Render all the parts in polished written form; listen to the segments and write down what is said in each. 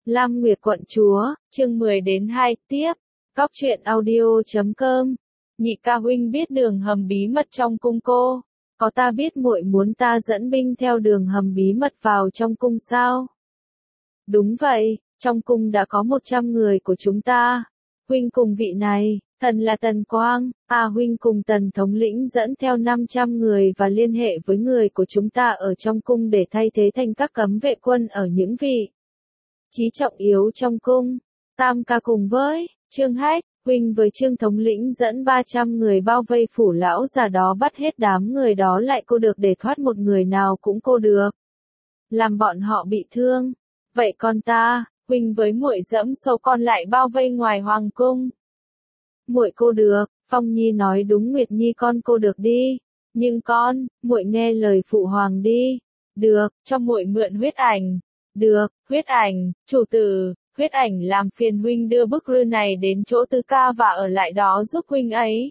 Lam Nguyệt quận chúa, chương 10-2, tiếp. Cóc truyện audio.com. Nhị ca huynh biết đường hầm bí mật trong cung cô. Có ta biết muội muốn ta dẫn binh theo đường hầm bí mật vào trong cung sao? Đúng vậy, trong cung đã có 100 người của chúng ta. Huynh cùng vị này, thần là Tần Quang, huynh cùng Tần thống lĩnh dẫn theo 500 người và liên hệ với người của chúng ta ở trong cung để thay thế thành các cấm vệ quân ở những vị trí trọng yếu trong cung. Tam ca cùng với Trương Hách, huynh với Trương thống lĩnh dẫn 300 người bao vây phủ lão già đó, bắt hết đám người đó lại cô được để thoát một người nào cũng cô được. Làm bọn họ bị thương. Vậy con ta, huynh với muội dẫm sâu con lại bao vây ngoài hoàng cung. Muội cô được, Phong Nhi nói đúng, Nguyệt Nhi con cô được đi. Nhưng con, muội nghe lời phụ hoàng đi. Được, cho muội mượn huyết ảnh. Được, huyết ảnh, chủ tử, huyết ảnh làm phiền huynh đưa bức thư này đến chỗ Tư ca và ở lại đó giúp huynh ấy.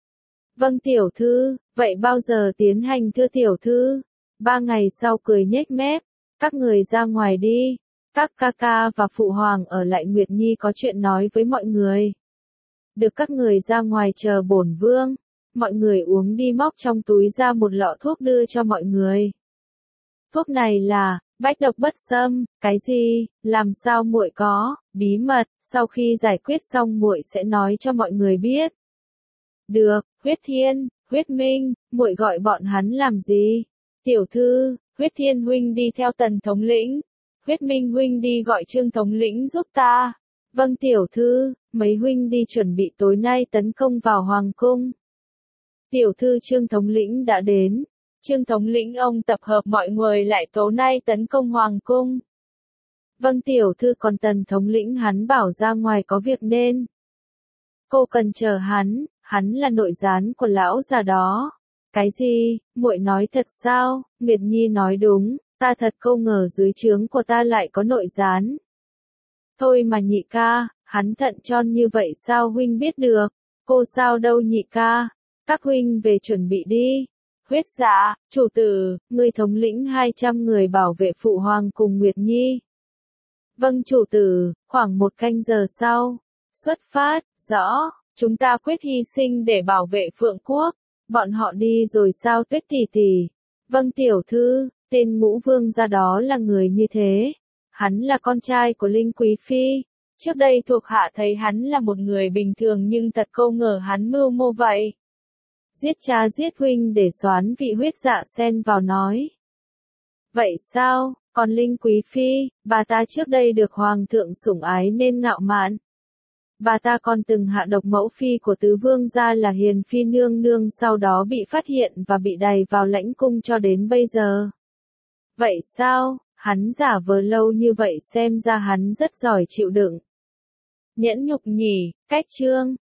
Vâng tiểu thư, vậy bao giờ tiến hành thưa tiểu thư? 3 ngày sau cười nhếch mép, các người ra ngoài đi. Các ca ca và phụ hoàng ở lại, Nguyệt Nhi có chuyện nói với mọi người. Được, các người ra ngoài chờ bổn vương. Mọi người uống đi, móc trong túi ra một lọ thuốc đưa cho mọi người. Thuốc này là bách độc bất xâm. Cái gì? Làm sao muội có? Bí mật, sau khi giải quyết xong muội sẽ nói cho mọi người biết. Được, Huyết Thiên, Huyết Minh, muội gọi bọn hắn làm gì? Tiểu thư, Huyết Thiên huynh đi theo Tần thống lĩnh. Huyết Minh huynh đi gọi Trương thống lĩnh giúp ta. Vâng tiểu thư, mấy huynh đi chuẩn bị tối nay tấn công vào hoàng cung. Tiểu thư Trương thống lĩnh đã đến. Trương thống lĩnh ông tập hợp mọi người lại tối nay tấn công hoàng cung. Vâng tiểu thư, còn Tần thống lĩnh hắn bảo ra ngoài có việc nên cô cần chờ hắn là nội gián của lão già đó. Cái gì? Muội nói thật sao? Nguyệt Nhi nói đúng, ta thật không ngờ dưới trướng của ta lại có nội gián. Thôi mà nhị ca, hắn thận tròn như vậy sao huynh biết được? Cô sao đâu nhị ca, các huynh về chuẩn bị đi. Huyết Dạ, chủ tử, ngươi thống lĩnh 200 người bảo vệ phụ hoàng cùng Nguyệt Nhi. Vâng chủ tử, khoảng 1 canh giờ sau, xuất phát. Rõ, chúng ta quyết hy sinh để bảo vệ Phượng Quốc. Bọn họ đi rồi sao Tuyết tỷ tỷ? Vâng tiểu thư, tên Ngũ Vương gia đó là người như thế. Hắn là con trai của Linh Quý Phi. Trước đây thuộc hạ thấy hắn là một người bình thường nhưng thật không ngờ hắn mưu mô vậy. Giết cha giết huynh để xoán vị. Huyết Dạ xen vào nói. Vậy sao? Còn Linh Quý Phi, bà ta trước đây được hoàng thượng sủng ái nên ngạo mạn. Bà ta còn từng hạ độc mẫu phi của tứ vương gia là Hiền Phi nương nương, sau đó bị phát hiện và bị đày vào lãnh cung cho đến bây giờ. Vậy sao? Hắn giả vờ lâu như vậy xem ra hắn rất giỏi chịu đựng. Nhẫn nhục nhỉ, cách Trương